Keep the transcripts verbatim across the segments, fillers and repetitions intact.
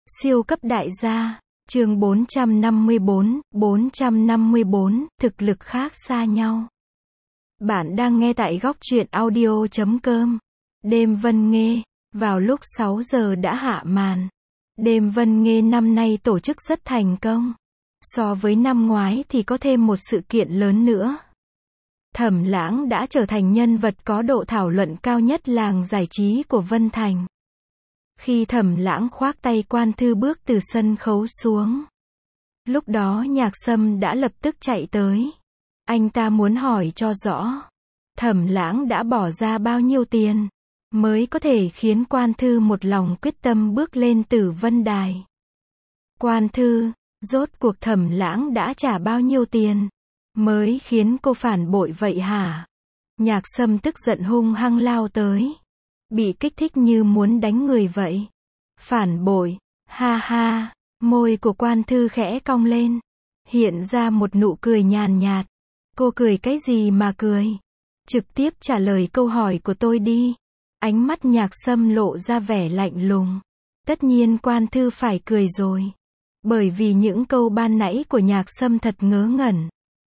Siêu cấp đại gia, chương bốn trăm năm mươi bốn, bốn trăm năm mươi bốn, thực lực khác xa nhau. Bạn đang nghe tại góc truyện audio chấm com. Đêm Vân Nghê, vào lúc sáu giờ đã hạ màn. Đêm Vân Nghê năm nay tổ chức rất thành công. So với năm ngoái thì có thêm một sự kiện lớn nữa. Thẩm Lãng đã trở thành nhân vật có độ thảo luận cao nhất làng giải trí của Vân Thành. Khi Thẩm Lãng khoác tay Quan Thư bước từ sân khấu xuống, lúc đó Nhạc Sâm đã lập tức chạy tới. Anh ta muốn hỏi cho rõ, Thẩm Lãng đã bỏ ra bao nhiêu tiền mới có thể khiến Quan Thư một lòng quyết tâm bước lên Tử Vân Đài. Quan Thư, rốt cuộc Thẩm Lãng đã trả bao nhiêu tiền mới khiến cô phản bội vậy hả? Nhạc Sâm tức giận hung hăng lao tới, bị kích thích như muốn đánh người vậy. Phản bội, ha ha, môi của Quan Thư khẽ cong lên, hiện ra một nụ cười nhàn nhạt. Cô cười cái gì mà cười? Trực tiếp trả lời câu hỏi của tôi đi. Ánh mắt Nhạc Sâm lộ ra vẻ lạnh lùng. Tất nhiên Quan Thư phải cười rồi, bởi vì những câu ban nãy của Nhạc Sâm thật ngớ ngẩn.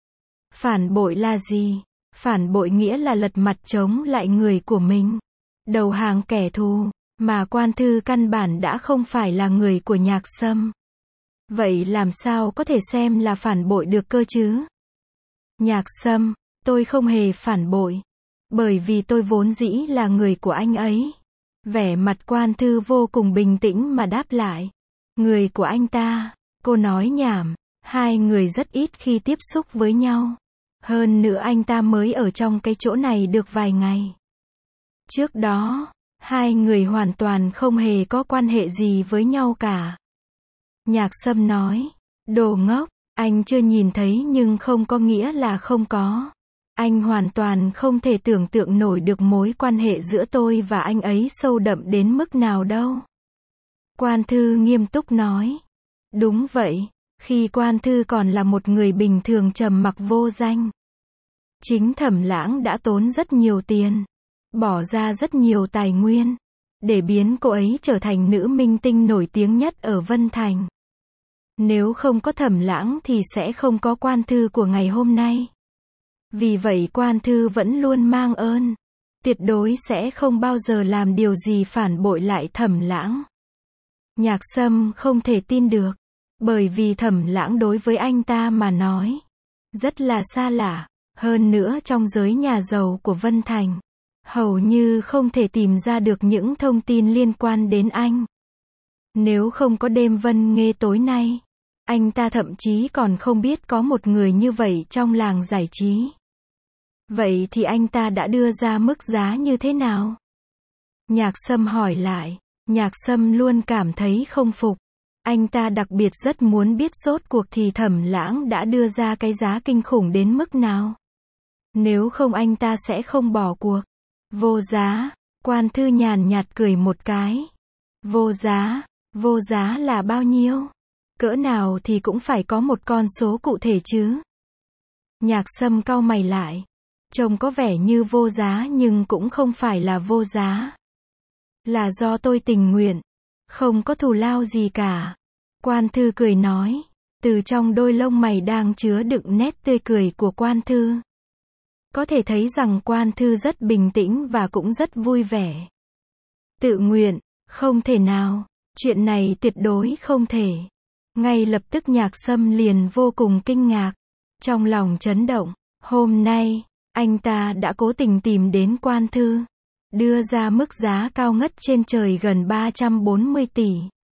Phản bội là gì? Phản bội nghĩa là lật mặt chống lại người của mình, đầu hàng kẻ thù, mà Quan Thư căn bản đã không phải là người của Nhạc Sâm. Vậy làm sao có thể xem là phản bội được cơ chứ? Nhạc Sâm, tôi không hề phản bội, bởi vì tôi vốn dĩ là người của anh ấy. Vẻ mặt Quan Thư vô cùng bình tĩnh mà đáp lại. Người của anh ta? Cô nói nhảm, hai người rất ít khi tiếp xúc với nhau. Hơn nữa anh ta mới ở trong cái chỗ này được vài ngày. Trước đó, hai người hoàn toàn không hề có quan hệ gì với nhau cả. Nhạc Sâm nói, đồ ngốc, anh chưa nhìn thấy nhưng không có nghĩa là không có. Anh hoàn toàn không thể tưởng tượng nổi được mối quan hệ giữa tôi và anh ấy sâu đậm đến mức nào đâu. Quan Thư nghiêm túc nói. Đúng vậy, khi Quan Thư còn là một người bình thường trầm mặc vô danh, chính Thẩm Lãng đã tốn rất nhiều tiền, bỏ ra rất nhiều tài nguyên, để biến cô ấy trở thành nữ minh tinh nổi tiếng nhất ở Vân Thành. Nếu không có Thẩm Lãng thì sẽ không có Quan Thư của ngày hôm nay. Vì vậy Quan Thư vẫn luôn mang ơn, tuyệt đối sẽ không bao giờ làm điều gì phản bội lại Thẩm Lãng. Nhạc Sâm không thể tin được, bởi vì Thẩm Lãng đối với anh ta mà nói rất là xa lạ, hơn nữa trong giới nhà giàu của Vân Thành, hầu như không thể tìm ra được những thông tin liên quan đến anh. Nếu không có đêm Vân Nghê tối nay, anh ta thậm chí còn không biết có một người như vậy trong làng giải trí. Vậy thì anh ta đã đưa ra mức giá như thế nào? Nhạc Sâm hỏi lại. Nhạc Sâm luôn cảm thấy không phục. Anh ta đặc biệt rất muốn biết rốt cuộc thì Thẩm Lãng đã đưa ra cái giá kinh khủng đến mức nào. Nếu không anh ta sẽ không bỏ cuộc. Vô giá. Quan Thư nhàn nhạt cười một cái. Vô giá. Vô giá là bao nhiêu? Cỡ nào thì cũng phải có một con số cụ thể chứ. Nhạc Sâm cau mày lại. Trông có vẻ như vô giá nhưng cũng không phải là vô giá. Là do tôi tình nguyện, không có thù lao gì cả. Quan Thư cười nói. Từ trong đôi lông mày đang chứa đựng nét tươi cười của Quan Thư, có thể thấy rằng Quan Thư rất bình tĩnh và cũng rất vui vẻ. Tự nguyện, không thể nào, chuyện này tuyệt đối không thể. Ngay lập tức Nhạc Sâm liền vô cùng kinh ngạc, trong lòng chấn động. Hôm nay, anh ta đã cố tình tìm đến Quan Thư, đưa ra mức giá cao ngất trên trời gần ba trăm bốn mươi tỷ.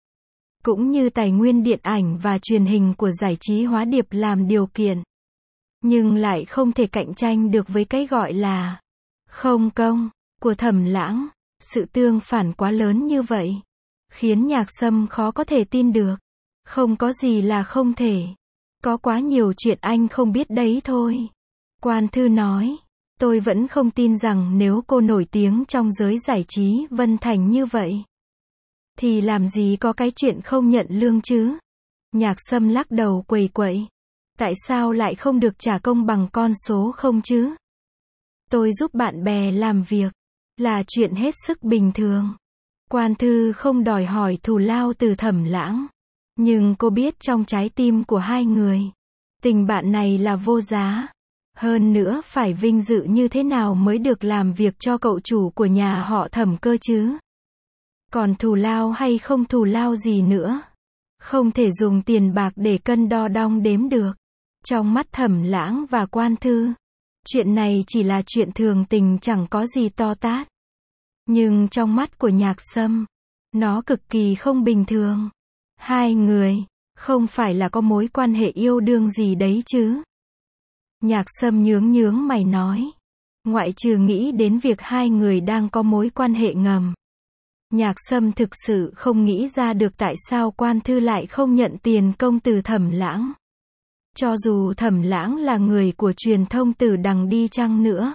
Cũng như tài nguyên điện ảnh và truyền hình của giải trí Hóa Điệp làm điều kiện. Nhưng lại không thể cạnh tranh được với cái gọi là không công của Thẩm Lãng. Sự tương phản quá lớn như vậy, khiến Nhạc Sâm khó có thể tin được. Không có gì là không thể. Có quá nhiều chuyện anh không biết đấy thôi. Quan Thư nói. Tôi vẫn không tin rằng nếu cô nổi tiếng trong giới giải trí Vân Thành như vậy, thì làm gì có cái chuyện không nhận lương chứ? Nhạc Sâm lắc đầu quầy quậy. Tại sao lại không được trả công bằng con số không chứ? Tôi giúp bạn bè làm việc, là chuyện hết sức bình thường. Quan Thư không đòi hỏi thù lao từ Thẩm Lãng. Nhưng cô biết trong trái tim của hai người, tình bạn này là vô giá. Hơn nữa phải vinh dự như thế nào mới được làm việc cho cậu chủ của nhà họ Thẩm cơ chứ. Còn thù lao hay không thù lao gì nữa. Không thể dùng tiền bạc để cân đo đong đếm được. Trong mắt Thẩm Lãng và Quan Thư, chuyện này chỉ là chuyện thường tình chẳng có gì to tát. Nhưng trong mắt của Nhạc Sâm, nó cực kỳ không bình thường. Hai người, không phải là có mối quan hệ yêu đương gì đấy chứ. Nhạc Sâm nhướng nhướng mày nói. Ngoại trừ nghĩ đến việc hai người đang có mối quan hệ ngầm. Nhạc Sâm thực sự không nghĩ ra được tại sao Quan Thư lại không nhận tiền công từ Thẩm Lãng. Cho dù Thẩm Lãng là người của truyền thông Tử Đằng đi chăng nữa,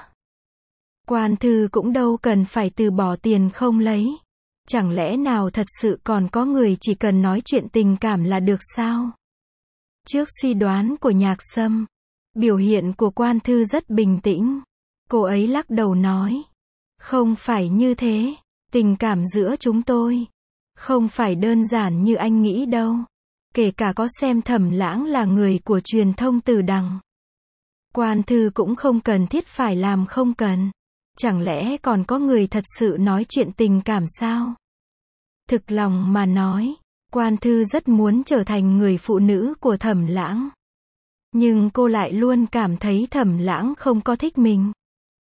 Quan Thư cũng đâu cần phải từ bỏ tiền không lấy. Chẳng lẽ nào thật sự còn có người chỉ cần nói chuyện tình cảm là được sao? Trước suy đoán của Nhạc Sâm, biểu hiện của Quan Thư rất bình tĩnh. Cô ấy lắc đầu nói. Không phải như thế. Tình cảm giữa chúng tôi không phải đơn giản như anh nghĩ đâu. Kể cả có xem Thẩm Lãng là người của truyền thông Tử Đằng, Quan Thư cũng không cần thiết phải làm không cần. Chẳng lẽ còn có người thật sự nói chuyện tình cảm sao? Thực lòng mà nói, Quan Thư rất muốn trở thành người phụ nữ của Thẩm Lãng. Nhưng cô lại luôn cảm thấy Thẩm Lãng không có thích mình.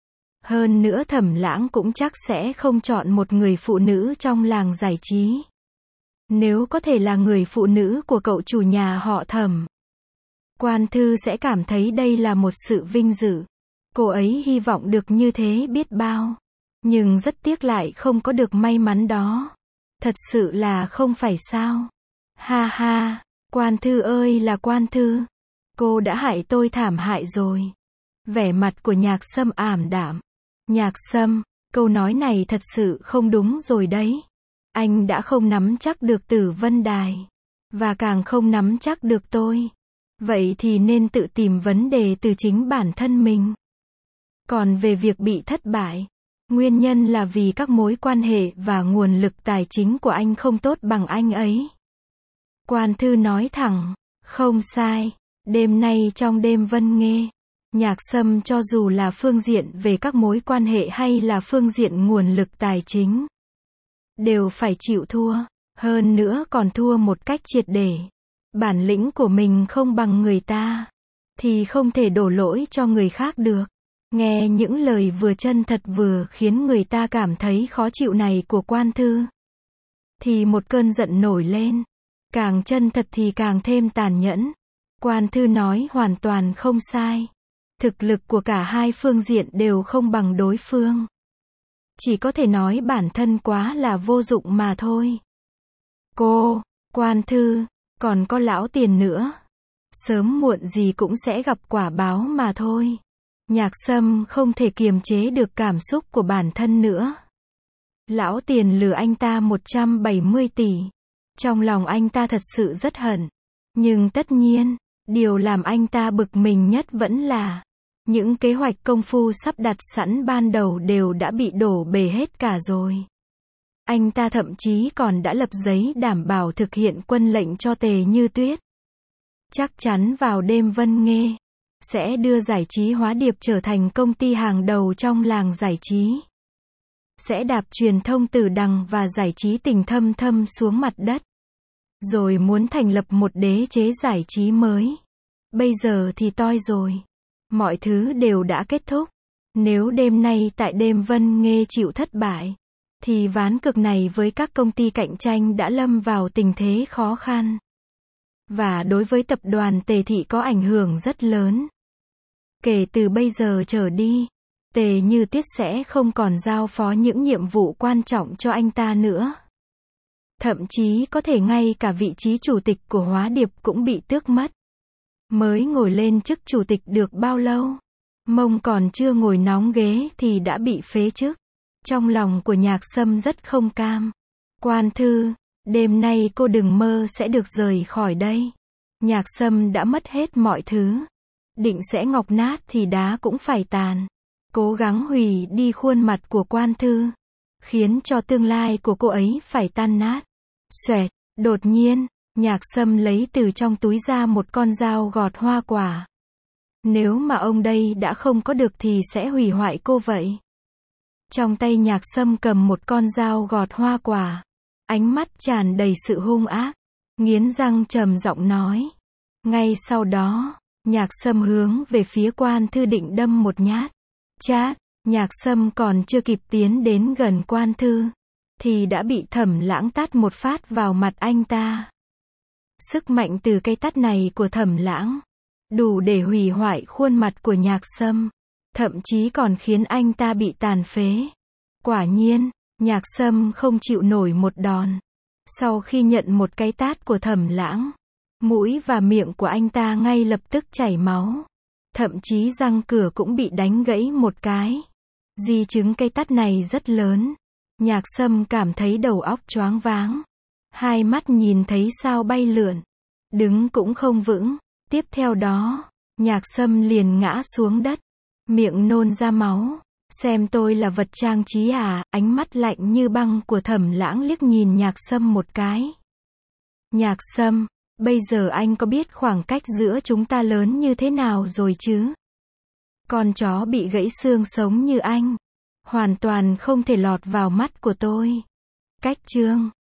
Hơn nữa Thẩm Lãng cũng chắc sẽ không chọn một người phụ nữ trong làng giải trí. Nếu có thể là người phụ nữ của cậu chủ nhà họ Thẩm, Quan Thư sẽ cảm thấy đây là một sự vinh dự. Cô ấy hy vọng được như thế biết bao. Nhưng rất tiếc lại không có được may mắn đó. Thật sự là không phải sao. Ha ha, Quan Thư ơi là Quan Thư. Cô đã hại tôi thảm hại rồi. Vẻ mặt của Nhạc Sâm ảm đạm. Nhạc Sâm, câu nói này thật sự không đúng rồi đấy. Anh đã không nắm chắc được Tử Vân Đài. Và càng không nắm chắc được tôi. Vậy thì nên tự tìm vấn đề từ chính bản thân mình. Còn về việc bị thất bại, nguyên nhân là vì các mối quan hệ và nguồn lực tài chính của anh không tốt bằng anh ấy. Quan Thư nói thẳng, không sai. Đêm nay trong đêm Vân Nghê, Nhạc Sâm cho dù là phương diện về các mối quan hệ hay là phương diện nguồn lực tài chính, đều phải chịu thua. Hơn nữa còn thua một cách triệt để. Bản lĩnh của mình không bằng người ta, thì không thể đổ lỗi cho người khác được. Nghe những lời vừa chân thật vừa khiến người ta cảm thấy khó chịu này của Quan Thư, thì một cơn giận nổi lên. Càng chân thật thì càng thêm tàn nhẫn. Quan Thư nói hoàn toàn không sai. Thực lực của cả hai phương diện đều không bằng đối phương. Chỉ có thể nói bản thân quá là vô dụng mà thôi. Cô, Quan Thư, còn có lão tiền nữa. Sớm muộn gì cũng sẽ gặp quả báo mà thôi. Nhạc Sâm không thể kiềm chế được cảm xúc của bản thân nữa. Lão tiền lừa anh ta một trăm bảy mươi tỷ. Trong lòng anh ta thật sự rất hận. Nhưng tất nhiên, điều làm anh ta bực mình nhất vẫn là những kế hoạch công phu sắp đặt sẵn ban đầu đều đã bị đổ bể hết cả rồi. Anh ta thậm chí còn đã lập giấy đảm bảo thực hiện quân lệnh cho Tề Như Tuyết. Chắc chắn vào đêm Vân Nghê, sẽ đưa giải trí Hóa Điệp trở thành công ty hàng đầu trong làng giải trí. Sẽ đạp truyền thông Tử Đằng và giải trí Tình Thâm Thâm xuống mặt đất. Rồi muốn thành lập một đế chế giải trí mới. Bây giờ thì toi rồi. Mọi thứ đều đã kết thúc. Nếu đêm nay tại đêm Vân Nghê chịu thất bại, thì ván cược này với các công ty cạnh tranh đã lâm vào tình thế khó khăn. Và đối với tập đoàn Tề Thị có ảnh hưởng rất lớn. Kể từ bây giờ trở đi, Tề Như Tuyết sẽ không còn giao phó những nhiệm vụ quan trọng cho anh ta nữa. Thậm chí có thể ngay cả vị trí chủ tịch của Hóa Điệp cũng bị tước mất. Mới ngồi lên chức chủ tịch được bao lâu? Mông còn chưa ngồi nóng ghế thì đã bị phế chức. Trong lòng của Nhạc Sâm rất không cam. Quan Thư, đêm nay cô đừng mơ sẽ được rời khỏi đây. Nhạc Sâm đã mất hết mọi thứ. Định sẽ ngọc nát thì đá cũng phải tàn. Cố gắng hủy đi khuôn mặt của Quan Thư. khiến cho tương lai của cô ấy phải tan nát. Xoẹt, đột nhiên, Nhạc Sâm lấy từ trong túi ra một con dao gọt hoa quả. Nếu mà ông đây đã không có được thì sẽ hủy hoại cô vậy. Trong tay Nhạc Sâm cầm một con dao gọt hoa quả. Ánh mắt tràn đầy sự hung ác. Nghiến răng trầm giọng nói. Ngay sau đó, Nhạc Sâm hướng về phía Quan Thư định đâm một nhát. Chát, Nhạc Sâm còn chưa kịp tiến đến gần Quan Thư, thì đã bị Thẩm Lãng tát một phát vào mặt anh ta. Sức mạnh từ cái tát này của Thẩm Lãng, đủ để hủy hoại khuôn mặt của Nhạc Sâm, thậm chí còn khiến anh ta bị tàn phế. Quả nhiên, Nhạc Sâm không chịu nổi một đòn. Sau khi nhận một cái tát của Thẩm Lãng, mũi và miệng của anh ta ngay lập tức chảy máu. Thậm chí răng cửa cũng bị đánh gãy một cái. Di chứng cái tát này rất lớn. Nhạc Sâm cảm thấy đầu óc choáng váng. Hai mắt nhìn thấy sao bay lượn. Đứng cũng không vững. Tiếp theo đó, Nhạc Sâm liền ngã xuống đất. Miệng nôn ra máu. Xem tôi là vật trang trí à? Ánh mắt lạnh như băng của Thẩm Lãng liếc nhìn Nhạc Sâm một cái. Nhạc Sâm, bây giờ anh có biết khoảng cách giữa chúng ta lớn như thế nào rồi chứ? Con chó bị gãy xương sống như anh, hoàn toàn không thể lọt vào mắt của tôi. Cách chương